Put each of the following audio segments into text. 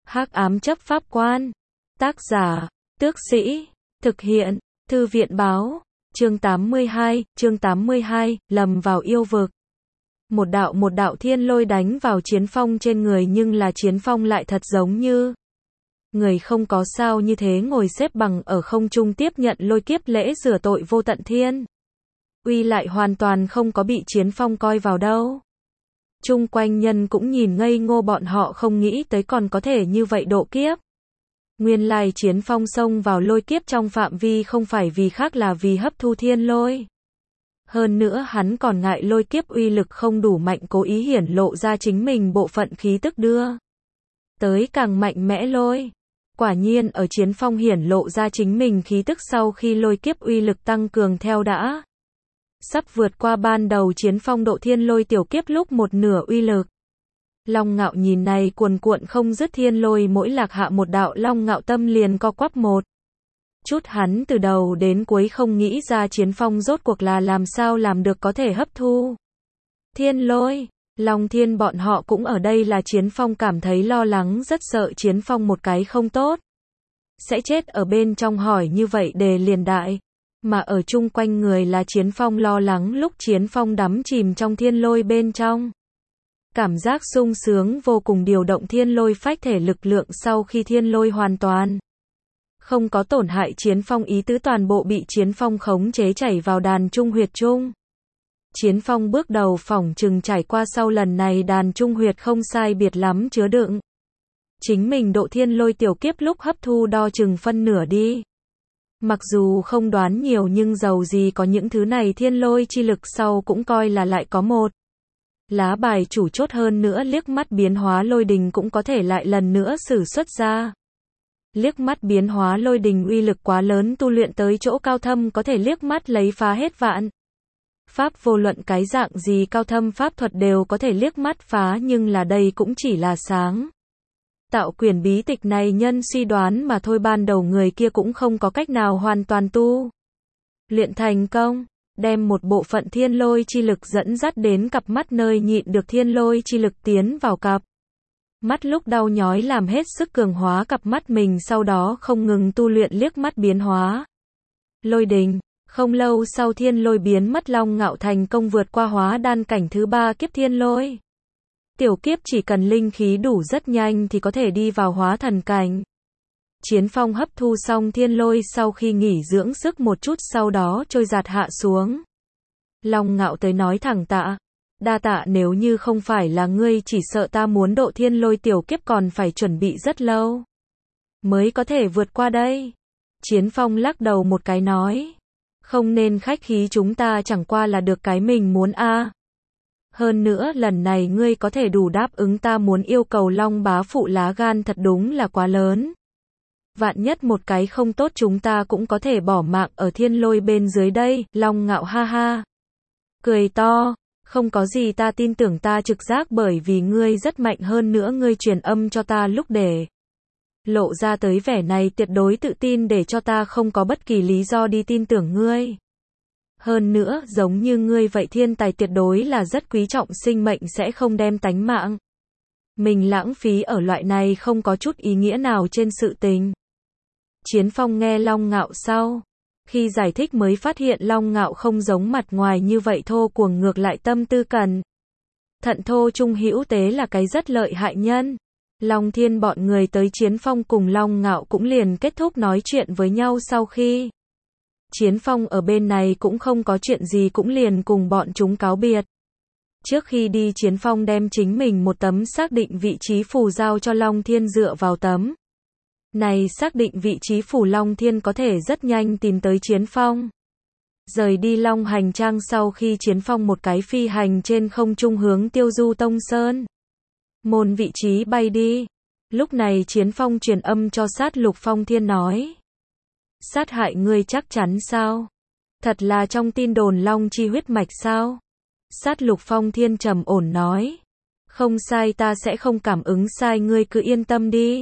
Hắc ám chấp pháp quan. Tác giả, Tước Sĩ. Thực hiện, Thư viện báo. Chương 82, lầm vào yêu vực. Một đạo thiên lôi đánh vào Chiến Phong trên người, nhưng là Chiến Phong lại thật giống như người không có sao như thế, ngồi xếp bằng ở không trung tiếp nhận lôi kiếp lễ rửa tội vô tận thiên uy, lại hoàn toàn không có bị Chiến Phong coi vào đâu. Chung quanh nhân cũng nhìn ngây ngô, bọn họ không nghĩ tới còn có thể như vậy độ kiếp. Nguyên lai Chiến Phong xông vào lôi kiếp trong phạm vi không phải vì khác, là vì hấp thu thiên lôi. Hơn nữa hắn còn ngại lôi kiếp uy lực không đủ mạnh, cố ý hiển lộ ra chính mình bộ phận khí tức đưa tới càng mạnh mẽ lôi. Quả nhiên ở Chiến Phong hiển lộ ra chính mình khí tức sau khi lôi kiếp uy lực tăng cường theo đã sắp vượt qua ban đầu Chiến Phong độ thiên lôi tiểu kiếp lúc một nửa uy lực. Long Ngạo nhìn này cuồn cuộn không dứt thiên lôi, mỗi lạc hạ một đạo, Long Ngạo tâm liền co quắp một chút. Hắn từ đầu đến cuối không nghĩ ra Chiến Phong rốt cuộc là làm sao làm được có thể hấp thu thiên lôi. Long Thiên bọn họ cũng ở đây, là Chiến Phong cảm thấy lo lắng, rất sợ Chiến Phong một cái không tốt sẽ chết ở bên trong, hỏi như vậy đề liền đại. Mà ở chung quanh người là Chiến Phong lo lắng, lúc Chiến Phong đắm chìm trong thiên lôi bên trong, cảm giác sung sướng vô cùng, điều động thiên lôi phách thể lực lượng, sau khi thiên lôi hoàn toàn không có tổn hại Chiến Phong ý tứ, toàn bộ bị Chiến Phong khống chế chảy vào đàn trung huyệt chung. Chiến Phong bước đầu phỏng chừng trải qua sau lần này đàn trung huyệt không sai biệt lắm chứa đựng chính mình độ thiên lôi tiểu kiếp lúc hấp thu đo chừng phân nửa đi. Mặc dù không đoán nhiều, nhưng dầu gì có những thứ này thiên lôi chi lực, sau cũng coi là lại có một lá bài chủ chốt, hơn nữa liếc mắt biến hóa lôi đình cũng có thể lại lần nữa sử xuất ra. Liếc mắt biến hóa lôi đình uy lực quá lớn, tu luyện tới chỗ cao thâm có thể liếc mắt lấy phá hết vạn pháp, vô luận cái dạng gì cao thâm pháp thuật đều có thể liếc mắt phá, nhưng là đây cũng chỉ là sáng tạo quyển bí tịch này nhân suy đoán mà thôi, ban đầu người kia cũng không có cách nào hoàn toàn tu luyện thành công. Đem một bộ phận thiên lôi chi lực dẫn dắt đến cặp mắt, nơi nhịn được thiên lôi chi lực tiến vào cặp mắt lúc đau nhói, làm hết sức cường hóa cặp mắt mình, sau đó không ngừng tu luyện liếc mắt biến hóa lôi đình. Không lâu sau thiên lôi biến mất, Long Ngạo thành công vượt qua hóa đan cảnh thứ 3 kiếp thiên lôi tiểu kiếp, chỉ cần linh khí đủ rất nhanh thì có thể đi vào hóa thần cảnh. Chiến Phong hấp thu xong thiên lôi, sau khi nghỉ dưỡng sức một chút, sau đó trôi giạt hạ xuống. Long Ngạo tới nói thẳng tạ. Đa tạ, nếu như không phải là ngươi, chỉ sợ ta muốn độ thiên lôi tiểu kiếp còn phải chuẩn bị rất lâu mới có thể vượt qua đây. Chiến Phong lắc đầu một cái nói. Không nên khách khí, chúng ta chẳng qua là được cái mình muốn a. Hơn nữa lần này ngươi có thể đủ đáp ứng ta muốn yêu cầu, Long bá phụ lá gan thật đúng là quá lớn. Vạn nhất một cái không tốt, chúng ta cũng có thể bỏ mạng ở thiên lôi bên dưới đây. Long Ngạo ha ha cười to. Không có gì, ta tin tưởng ta trực giác, bởi vì ngươi rất mạnh, hơn nữa ngươi truyền âm cho ta lúc để lộ ra tới vẻ này tuyệt đối tự tin, để cho ta không có bất kỳ lý do đi tin tưởng ngươi. Hơn nữa, giống như ngươi vậy thiên tài tuyệt đối là rất quý trọng sinh mệnh, sẽ không đem tánh mạng mình lãng phí ở loại này không có chút ý nghĩa nào trên sự tình. Chiến Phong nghe Long Ngạo sau khi giải thích mới phát hiện Long Ngạo không giống mặt ngoài như vậy thô cuồng, ngược lại tâm tư cẩn thận thô trung hữu tế, là cái rất lợi hại nhân. Long Thiên bọn người tới, Chiến Phong cùng Long Ngạo cũng liền kết thúc nói chuyện với nhau, sau khi Chiến Phong ở bên này cũng không có chuyện gì, cũng liền cùng bọn chúng cáo biệt. Trước khi đi, Chiến Phong đem chính mình một tấm xác định vị trí phù giao cho Long Thiên, dựa vào tấm này xác định vị trí phù, Long Thiên có thể rất nhanh tìm tới Chiến Phong. Rời đi Long hành trang, sau khi Chiến Phong một cái phi hành trên không trung hướng Tiêu Du Tông Sơn môn vị trí bay đi. Lúc này Chiến Phong truyền âm cho Sát Lục Phong Thiên nói. Sát hại ngươi chắc chắn sao? Thật là trong tin đồn Long chi huyết mạch sao? Sát Lục Phong Thiên trầm ổn nói. Không sai, ta sẽ không cảm ứng sai, ngươi cứ yên tâm đi.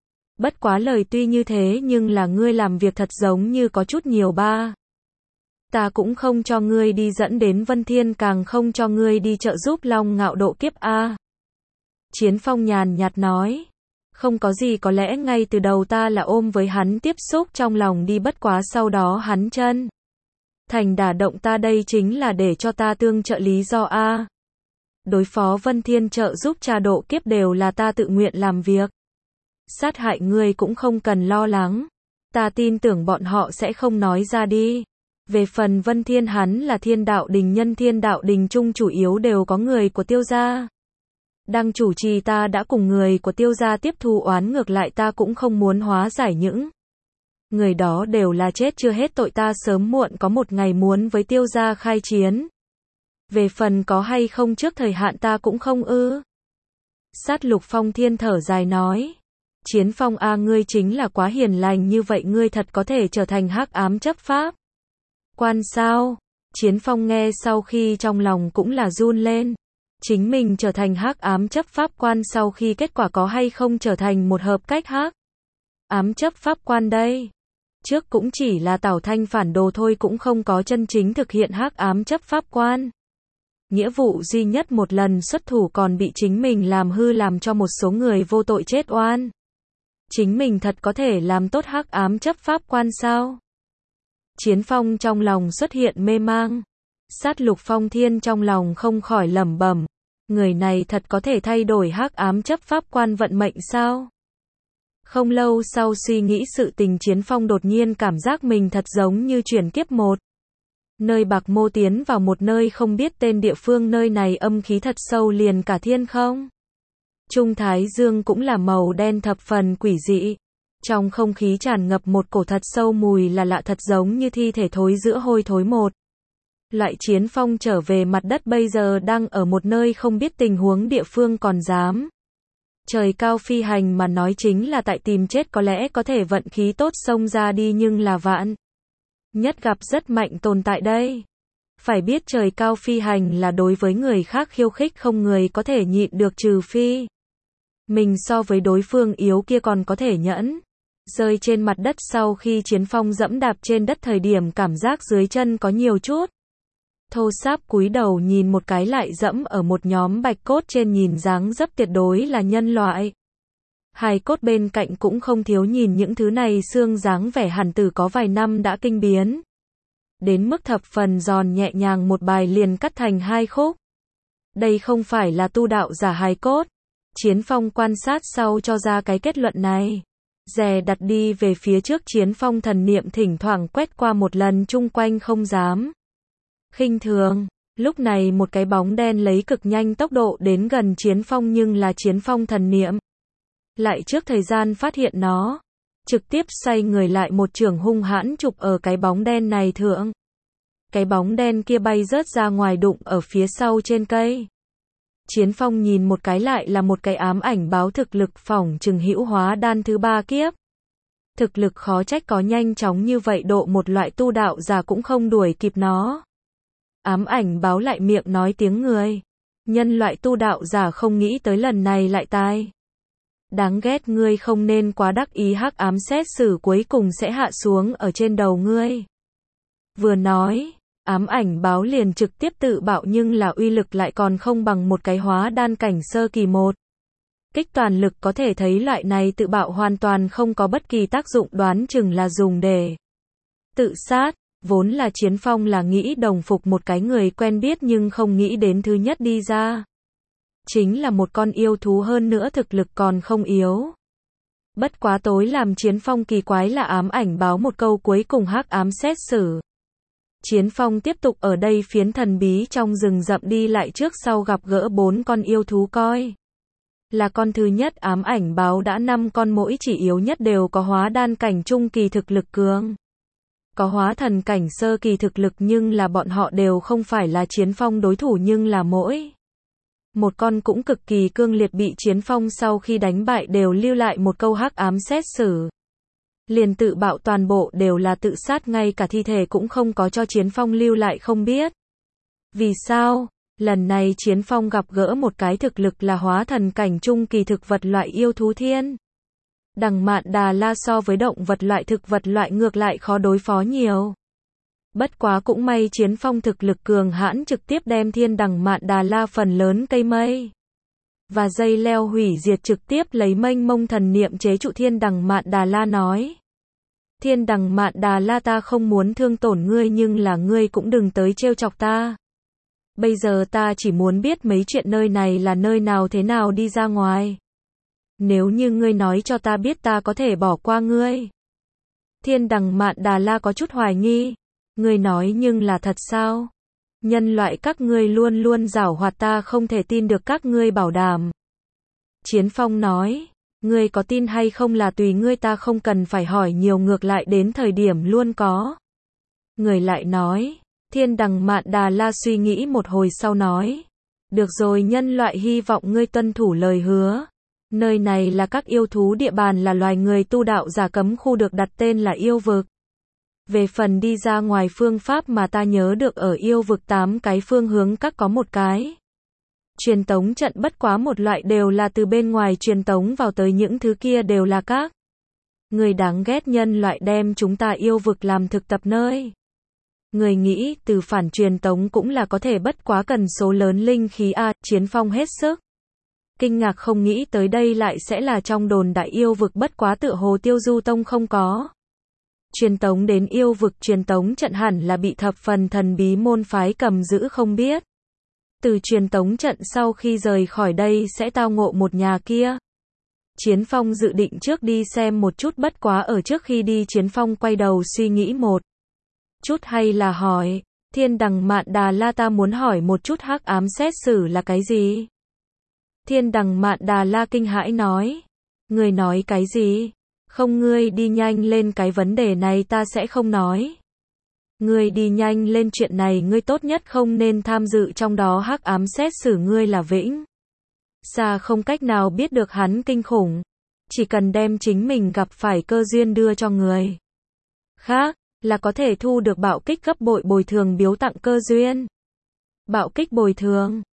Bất quá lời tuy như thế, nhưng là ngươi làm việc thật giống như có chút nhiều ba. Ta cũng không cho ngươi đi dẫn đến Vân Thiên, càng không cho ngươi đi trợ giúp Long Ngạo độ kiếp a. Chiến Phong nhàn nhạt nói. Không có gì, có lẽ ngay từ đầu ta là ôm với hắn tiếp xúc trong lòng đi, bất quá sau đó hắn chân thành đả động ta, đây chính là để cho ta tương trợ lý do a. Đối phó Vân Thiên, trợ giúp cha độ kiếp đều là ta tự nguyện làm việc. Sát hại ngươi cũng không cần lo lắng. Ta tin tưởng bọn họ sẽ không nói ra đi. Về phần Vân Thiên, hắn là Thiên Đạo Đình nhân, Thiên Đạo Đình chung chủ yếu đều có người của Tiêu gia đang chủ trì, ta đã cùng người của Tiêu gia tiếp thu oán, ngược lại ta cũng không muốn hóa giải những người đó đều là chết chưa hết tội, ta sớm muộn có một ngày muốn với Tiêu gia khai chiến. Về phần có hay không trước thời hạn ta cũng không ư. Sát Lục Phong Thiên thở dài nói. Chiến Phong a, ngươi chính là quá hiền lành, như vậy ngươi thật có thể trở thành hắc ám chấp pháp quan sao? Chiến Phong nghe sau khi trong lòng cũng là run lên. Chính mình trở thành hắc ám chấp pháp quan, sau khi kết quả có hay không trở thành một hợp cách hắc ám chấp pháp quan đây? Trước cũng chỉ là Tào Thanh phản đồ thôi, cũng không có chân chính thực hiện hắc ám chấp pháp quan. Nghĩa vụ duy nhất một lần xuất thủ còn bị chính mình làm hư, làm cho một số người vô tội chết oan. Chính mình thật có thể làm tốt hắc ám chấp pháp quan sao? Chiến Phong trong lòng xuất hiện mê mang. Sát Lục Phong Thiên trong lòng không khỏi lẩm bẩm, người này thật có thể thay đổi hắc ám chấp pháp quan vận mệnh sao? Không lâu sau suy nghĩ sự tình, Chiến Phong đột nhiên cảm giác mình thật giống như chuyển kiếp một nơi bạc mô tiến vào một nơi không biết tên địa phương, nơi này âm khí thật sâu, liền cả thiên không Trung Thái Dương cũng là màu đen thập phần quỷ dị. Trong không khí tràn ngập một cổ thật sâu mùi là lạ, thật giống như thi thể thối giữa hôi thối một loại. Chiến Phong trở về mặt đất, bây giờ đang ở một nơi không biết tình huống địa phương, còn dám trời cao phi hành mà nói chính là tại tìm chết, có lẽ có thể vận khí tốt xông ra đi, nhưng là vạn nhất gặp rất mạnh tồn tại đây. Phải biết trời cao phi hành là đối với người khác khiêu khích, không người có thể nhịn được, trừ phi mình so với đối phương yếu, kia còn có thể nhẫn. Rơi trên mặt đất, sau khi Chiến Phong dẫm đạp trên đất thời điểm cảm giác dưới chân có nhiều chút thô ráp, cúi đầu nhìn một cái lại dẫm ở một nhóm bạch cốt trên, nhìn dáng dấp tuyệt đối là nhân loại. Hài cốt bên cạnh cũng không thiếu, nhìn những thứ này xương dáng vẻ hẳn từ có vài năm đã kinh biến đến mức thập phần giòn nhẹ nhàng, một bài liền cắt thành hai khúc. Đây không phải là tu đạo giả hài cốt. Chiến Phong quan sát sau cho ra cái kết luận này. Dè đặt đi về phía trước, Chiến Phong thần niệm thỉnh thoảng quét qua một lần chung quanh, không dám khinh thường. Lúc này một cái bóng đen lấy cực nhanh tốc độ đến gần Chiến Phong, nhưng là Chiến Phong thần niệm lại trước thời gian phát hiện nó, trực tiếp xoay người lại một chưởng hung hãn chụp ở cái bóng đen này thượng. Cái bóng đen kia bay rớt ra ngoài, đụng ở phía sau trên cây. Chiến Phong nhìn một cái lại là một cái ám ảnh báo, thực lực phỏng chừng hữu hóa đan thứ 3 kiếp. Thực lực khó trách có nhanh chóng như vậy, độ một loại tu đạo giả cũng không đuổi kịp nó. Ám ảnh báo lại miệng nói tiếng người. Nhân loại tu đạo giả không nghĩ tới lần này lại tai. Đáng ghét, ngươi không nên quá đắc ý, hắc ám xét xử cuối cùng sẽ hạ xuống ở trên đầu ngươi. Vừa nói, ám ảnh báo liền trực tiếp tự bạo, nhưng là uy lực lại còn không bằng một cái hóa đan cảnh sơ kỳ một kích toàn lực, có thể thấy loại này tự bạo hoàn toàn không có bất kỳ tác dụng, đoán chừng là dùng để tự sát. Vốn là Chiến Phong là nghĩ đồng phục một cái người quen biết, nhưng không nghĩ đến thứ nhất đi ra chính là một con yêu thú, hơn nữa thực lực còn không yếu. Bất quá tối làm Chiến Phong kỳ quái là ám ảnh báo một câu cuối cùng hắc ám xét xử. Chiến Phong tiếp tục ở đây phiến thần bí trong rừng rậm đi lại, trước sau gặp gỡ 4 con yêu thú, coi là con thứ nhất ám ảnh báo đã 5 con, mỗi chỉ yếu nhất đều có hóa đan cảnh trung kỳ thực lực cường, có hóa thần cảnh sơ kỳ thực lực, nhưng là bọn họ đều không phải là Chiến Phong đối thủ, nhưng là mỗi một con cũng cực kỳ cương liệt, bị Chiến Phong sau khi đánh bại đều lưu lại một câu hắc ám xét xử. Liền tự bạo, toàn bộ đều là tự sát, ngay cả thi thể cũng không có cho Chiến Phong lưu lại, không biết vì sao. Lần này Chiến Phong gặp gỡ một cái thực lực là hóa thần cảnh trung kỳ thực vật loại yêu thú Thiên Đằng Mạn Đà La, so với động vật loại thực vật loại ngược lại khó đối phó nhiều. Bất quá cũng may Chiến Phong thực lực cường hãn, trực tiếp đem Thiên Đằng Mạn Đà La phần lớn cây mây và dây leo hủy diệt trực tiếp lấy mênh mông thần niệm chế trụ Thiên Đằng Mạn Đà La nói. Thiên Đằng Mạn Đà La, ta không muốn thương tổn ngươi, nhưng là ngươi cũng đừng tới trêu chọc ta. Bây giờ ta chỉ muốn biết mấy chuyện nơi này là nơi nào, thế nào đi ra ngoài. Nếu như ngươi nói cho ta biết, ta có thể bỏ qua ngươi. Thiên Đằng Mạn Đà La có chút hoài nghi. Ngươi nói nhưng là thật sao? Nhân loại các ngươi luôn luôn giảo hoạt, ta không thể tin được các ngươi bảo đảm. Chiến Phong nói, ngươi có tin hay không là tùy ngươi, ta không cần phải hỏi nhiều, ngược lại đến thời điểm luôn có. Người lại nói, Thiên Đằng Mạn Đà La suy nghĩ một hồi sau nói, được rồi, nhân loại hy vọng ngươi tuân thủ lời hứa. Nơi này là các yêu thú địa bàn, là loài người tu đạo giả cấm khu, được đặt tên là yêu vực. Về phần đi ra ngoài phương pháp mà ta nhớ được, ở yêu vực 8 cái phương hướng các có một cái truyền tống trận, bất quá một loại đều là từ bên ngoài truyền tống vào tới, những thứ kia đều là các người đáng ghét nhân loại đem chúng ta yêu vực làm thực tập nơi. Người nghĩ từ phản truyền tống cũng là có thể, bất quá cần số lớn linh khí a. Chiến Phong hết sức kinh ngạc, không nghĩ tới đây lại sẽ là trong đồn đại yêu vực, bất quá tựa hồ Tiêu Du Tông không có truyền tống đến yêu vực, truyền tống trận hẳn là bị thập phần thần bí môn phái cầm giữ không biết. Từ truyền tống trận sau khi rời khỏi đây sẽ tao ngộ một nhà kia. Chiến Phong dự định trước đi xem một chút, bất quá ở trước khi đi Chiến Phong quay đầu suy nghĩ một chút, hay là hỏi, Thiên Đằng Mạn Đà La, ta muốn hỏi một chút, hắc ám xét xử là cái gì? Thiên Đằng Mạn Đà La kinh hãi nói, ngươi nói cái gì? Không, ngươi đi nhanh lên, cái vấn đề này ta sẽ không nói. Ngươi đi nhanh lên, chuyện này ngươi tốt nhất không nên tham dự trong đó, hắc ám xét xử ngươi là vĩnh xa không cách nào biết được hắn kinh khủng. Chỉ cần đem chính mình gặp phải cơ duyên đưa cho người khác, là có thể thu được bạo kích gấp bội, bồi thường biếu tặng cơ duyên. Bạo kích bồi thường.